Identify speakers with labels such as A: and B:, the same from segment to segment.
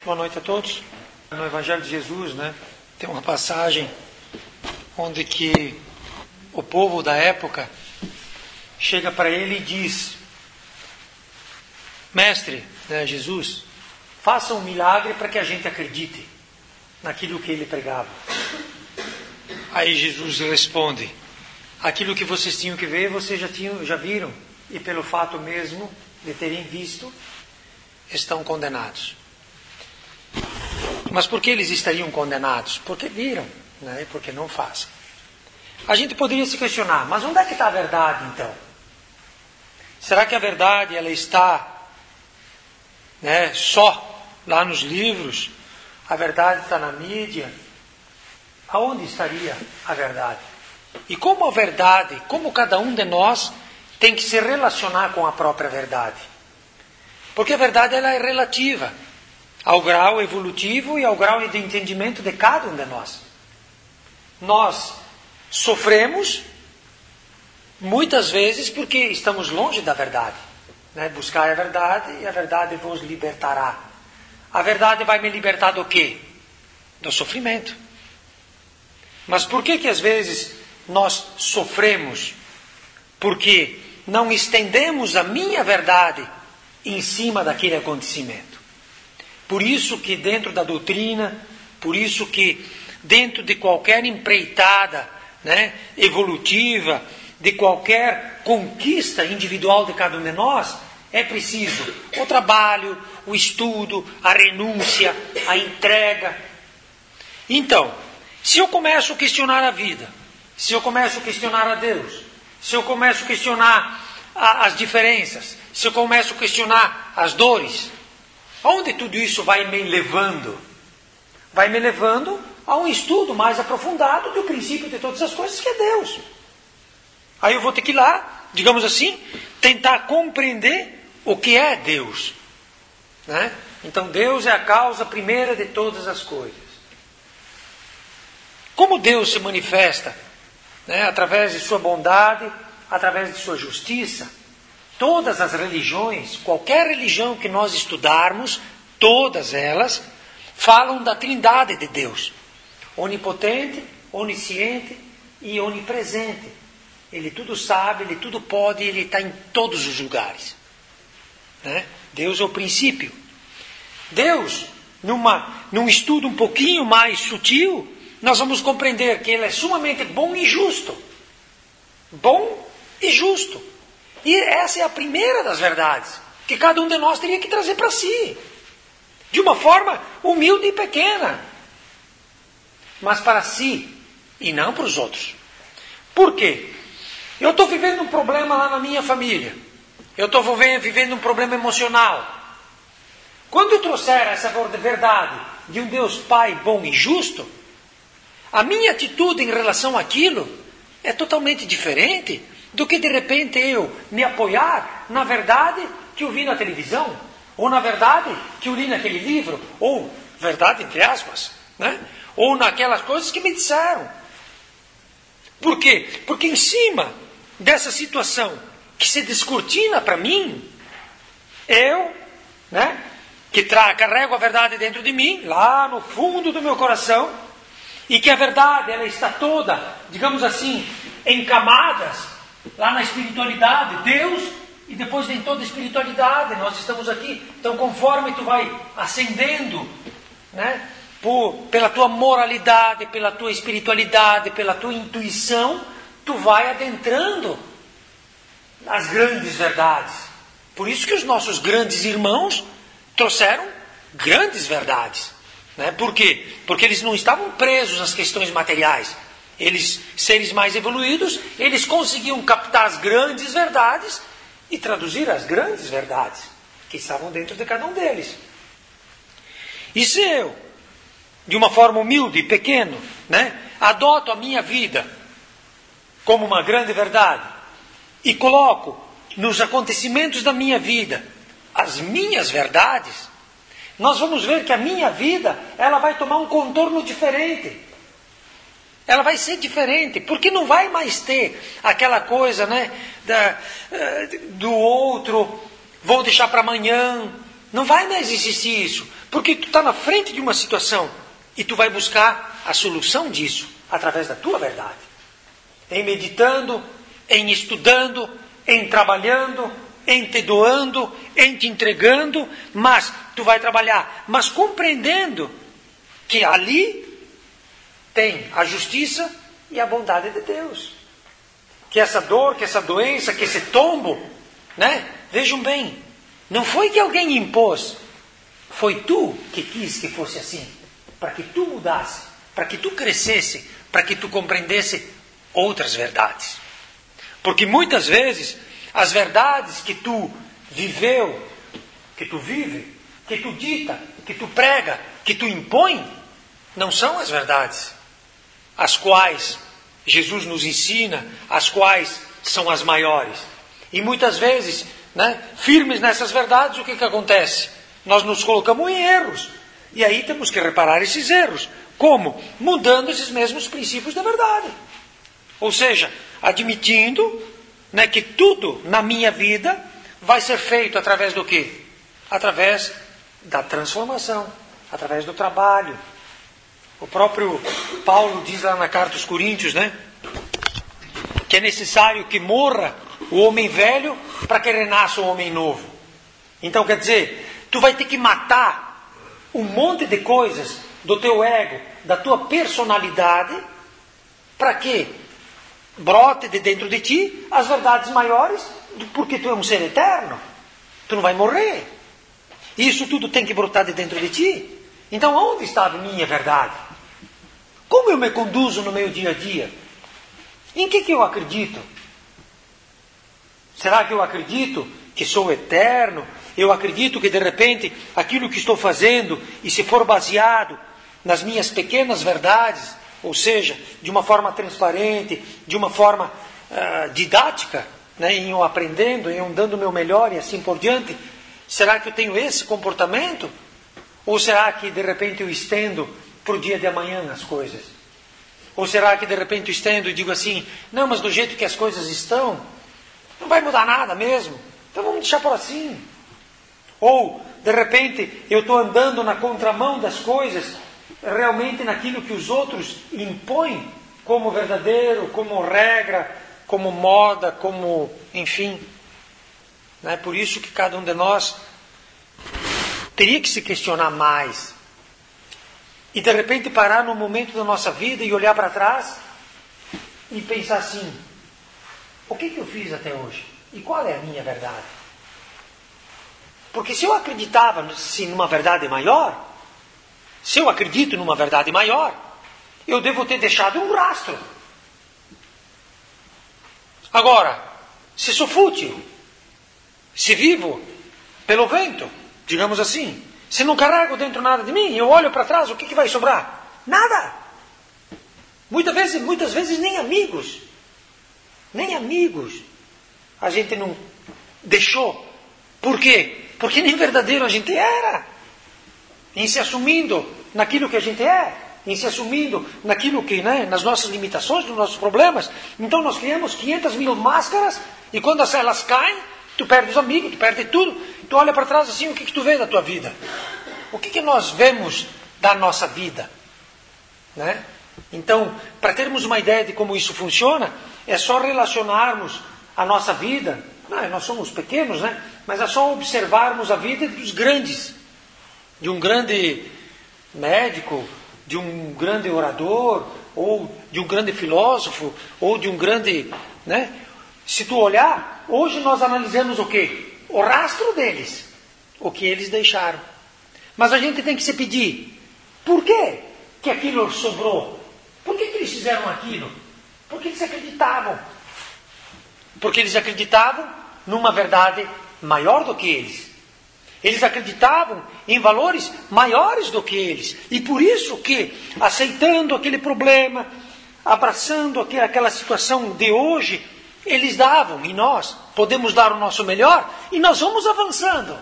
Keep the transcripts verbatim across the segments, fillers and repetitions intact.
A: Boa noite a todos. No Evangelho de Jesus, né, tem uma passagem onde que o povo da época chega para ele e diz: Mestre, né, Jesus, faça um milagre para que a gente acredite naquilo que ele pregava. Aí Jesus responde: aquilo que vocês tinham que ver, vocês já, tinham, já viram, e pelo fato mesmo de terem visto, estão condenados. Mas por que eles estariam condenados? Porque viram, né? E porque não fazem. A gente poderia se questionar, mas onde é que está a verdade então? Será que a verdade ela está, né, só lá nos livros? A verdade está na mídia? Aonde estaria a verdade? E como a verdade, como cada um de nós tem que se relacionar com a própria verdade? Porque a verdade ela é relativa ao grau evolutivo e ao grau de entendimento de cada um de nós. Nós sofremos muitas vezes porque estamos longe da verdade. Né? Buscar a verdade e a verdade vos libertará. A verdade vai me libertar do quê? Do sofrimento. Mas por que que às vezes nós sofremos? Porque não estendemos a minha verdade em cima daquele acontecimento. Por isso que dentro da doutrina, por isso que dentro de qualquer empreitada, né, evolutiva, de qualquer conquista individual de cada um de nós, é preciso o trabalho, o estudo, a renúncia, a entrega. Então, se eu começo a questionar a vida, se eu começo a questionar a Deus, se eu começo a questionar a, as diferenças, se eu começo a questionar as dores, aonde tudo isso vai me levando? Vai me levando a um estudo mais aprofundado do princípio de todas as coisas, que é Deus. Aí eu vou ter que ir lá, digamos assim, tentar compreender o que é Deus. Né? Então Deus é a causa primeira de todas as coisas. Como Deus se manifesta? Né? Através de sua bondade, através de sua justiça. Todas as religiões, qualquer religião que nós estudarmos, todas elas falam da trindade de Deus. Onipotente, onisciente e onipresente. Ele tudo sabe, ele tudo pode, ele está em todos os lugares. Né? Deus é o princípio. Deus, numa, num estudo um pouquinho mais sutil, nós vamos compreender que ele é sumamente bom e justo. Bom e justo. E essa é a primeira das verdades que cada um de nós teria que trazer para si. De uma forma humilde e pequena. Mas para si e não para os outros. Por quê? Eu estou vivendo um problema lá na minha família. Eu estou vivendo um problema emocional. Quando eu trouxer essa verdade de um Deus Pai bom e justo, a minha atitude em relação àquilo é totalmente diferente do que de repente eu me apoiar na verdade que eu vi na televisão, ou na verdade que eu li naquele livro, ou verdade entre aspas, né? Ou naquelas coisas que me disseram. Por quê? Porque em cima dessa situação que se descortina para mim, eu, né, que tra- carrego a verdade dentro de mim, lá no fundo do meu coração, e que a verdade ela está toda, digamos assim, em camadas, lá na espiritualidade, Deus, e depois vem toda a espiritualidade, nós estamos aqui. Então conforme tu vai ascendendo, né, por, pela tua moralidade, pela tua espiritualidade, pela tua intuição, tu vai adentrando as grandes verdades. Por isso que os nossos grandes irmãos trouxeram grandes verdades. Né? Por quê? Porque eles não estavam presos às questões materiais. Eles, seres mais evoluídos, eles conseguiam captar as grandes verdades e traduzir as grandes verdades que estavam dentro de cada um deles. E se eu, de uma forma humilde e pequena, né, adoto a minha vida como uma grande verdade e coloco nos acontecimentos da minha vida as minhas verdades, nós vamos ver que a minha vida ela vai tomar um contorno diferente. Ela vai ser diferente, porque não vai mais ter aquela coisa, né, da, do outro, vou deixar para amanhã. Não vai mais existir isso, Porque tu está na frente de uma situação e tu vai buscar a solução disso através da tua verdade. Em meditando, em estudando, em trabalhando, em te doando, em te entregando, mas tu vai trabalhar, mas compreendendo que ali tem a justiça e a bondade de Deus. Que essa dor, que essa doença, que esse tombo, né? Vejam bem, não foi que alguém impôs, foi tu que quis que fosse assim, para que tu mudasse, para que tu crescesse, para que tu compreendesse outras verdades. Porque muitas vezes as verdades que tu viveu, que tu vive, que tu dita, que tu prega, que tu impõe, não são as verdades as quais Jesus nos ensina, as quais são as maiores. E muitas vezes, né, firmes nessas verdades, o que, que acontece? Nós nos colocamos em erros. E aí temos que reparar esses erros. Como? Mudando esses mesmos princípios da verdade. Ou seja, admitindo, né, que tudo na minha vida vai ser feito através do quê? Através da transformação, através do trabalho. O próprio Paulo diz lá na carta aos Coríntios, né, que é necessário que morra o homem velho para que renasça o homem novo. Então, quer dizer, tu vai ter que matar um monte de coisas do teu ego, da tua personalidade, para que brote de dentro de ti as verdades maiores, porque tu é um ser eterno. Tu não vai morrer. Isso tudo tem que brotar de dentro de ti. Então, onde está a minha verdade? Como eu me conduzo no meu dia a dia? Em que, que eu acredito? Será que eu acredito que sou eterno? Eu acredito que de repente aquilo que estou fazendo, e se for baseado nas minhas pequenas verdades, ou seja, de uma forma transparente, de uma forma uh, didática, né, em eu aprendendo, em eu dando o meu melhor e assim por diante, será que eu tenho esse comportamento? Ou será que de repente eu estendo para o dia de amanhã as coisas? Ou será que de repente eu estendo e digo assim, não, mas do jeito que as coisas estão, não vai mudar nada mesmo, então vamos deixar por assim. Ou, de repente, eu estou andando na contramão das coisas, realmente naquilo que os outros impõem como verdadeiro, como regra, como moda, como, enfim. Não é por isso que cada um de nós teria que se questionar mais. E de repente parar num momento da nossa vida e olhar para trás e pensar assim, o que, que eu fiz até hoje? E qual é a minha verdade? Porque se eu acreditava sim, numa verdade maior, se eu acredito numa verdade maior, eu devo ter deixado um rastro. Agora, se sou fútil, se vivo pelo vento, digamos assim, se não carrego dentro nada de mim, eu olho para trás, o que, que vai sobrar? Nada. Muitas vezes, muitas vezes nem amigos, nem amigos a gente não deixou. Por quê? Porque nem verdadeiro a gente era. Em se assumindo naquilo que a gente é, em se assumindo naquilo que, né, nas nossas limitações, nos nossos problemas. Então nós criamos quinhentas mil máscaras e quando elas caem, tu perde os amigos, tu perde tudo. Tu olha para trás assim, o que, que tu vê da tua vida? O que, que nós vemos da nossa vida? Né? Então, para termos uma ideia de como isso funciona, é só relacionarmos a nossa vida. Não, nós somos pequenos, né? Mas é só observarmos a vida dos grandes. De um grande médico, de um grande orador, ou de um grande filósofo, ou de um grande... Né? Se tu olhar, hoje nós analisamos o quê? O rastro deles, o que eles deixaram. Mas a gente tem que se pedir, por que que aquilo sobrou? Por que que eles fizeram aquilo? Porque eles acreditavam. Porque eles acreditavam numa verdade maior do que eles. Eles acreditavam em valores maiores do que eles. E por isso que, aceitando aquele problema, abraçando aquela situação de hoje, eles davam, e nós podemos dar o nosso melhor, e nós vamos avançando.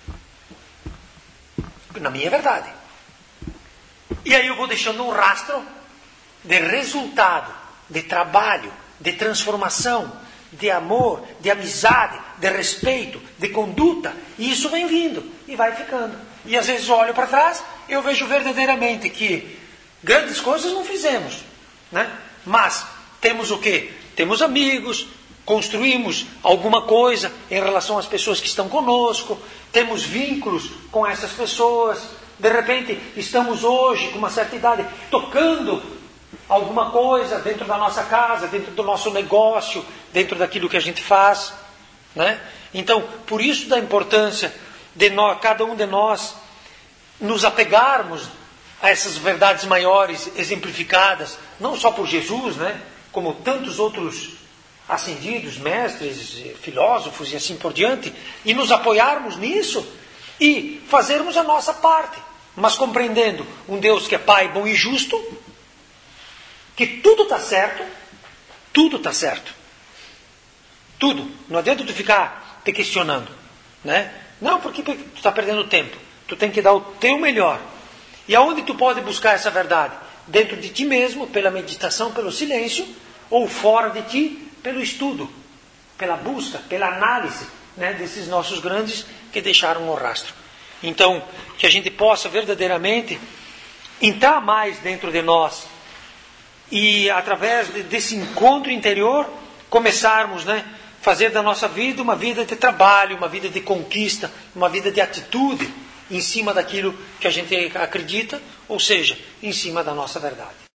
A: Na minha verdade. E aí eu vou deixando um rastro de resultado, de trabalho, de transformação, de amor, de amizade, de respeito, de conduta. E isso vem vindo e vai ficando. E às vezes eu olho para trás, eu vejo verdadeiramente que grandes coisas não fizemos, né? Mas temos o quê? Temos amigos, construímos alguma coisa em relação às pessoas que estão conosco, temos vínculos com essas pessoas, de repente estamos hoje, com uma certa idade, tocando alguma coisa dentro da nossa casa, dentro do nosso negócio, dentro daquilo que a gente faz, né? Então, por isso da importância de nós, cada um de nós, nos apegarmos a essas verdades maiores, exemplificadas, não só por Jesus, né? Como tantos outros ascendidos, mestres, filósofos e assim por diante, e nos apoiarmos nisso e fazermos a nossa parte, mas compreendendo um Deus que é Pai bom e justo, que tudo está certo, tudo está certo. Tudo. Não adianta tu ficar te questionando, né? Não, porque tu está perdendo tempo. Tu tem que dar o teu melhor. E aonde tu pode buscar essa verdade? Dentro de ti mesmo, pela meditação, pelo silêncio, ou fora de ti, pelo estudo, pela busca, pela análise, né, desses nossos grandes que deixaram o rastro. Então, que a gente possa verdadeiramente entrar mais dentro de nós e através de, desse encontro interior começarmos, né, fazer da nossa vida uma vida de trabalho, uma vida de conquista, uma vida de atitude em cima daquilo que a gente acredita, ou seja, em cima da nossa verdade.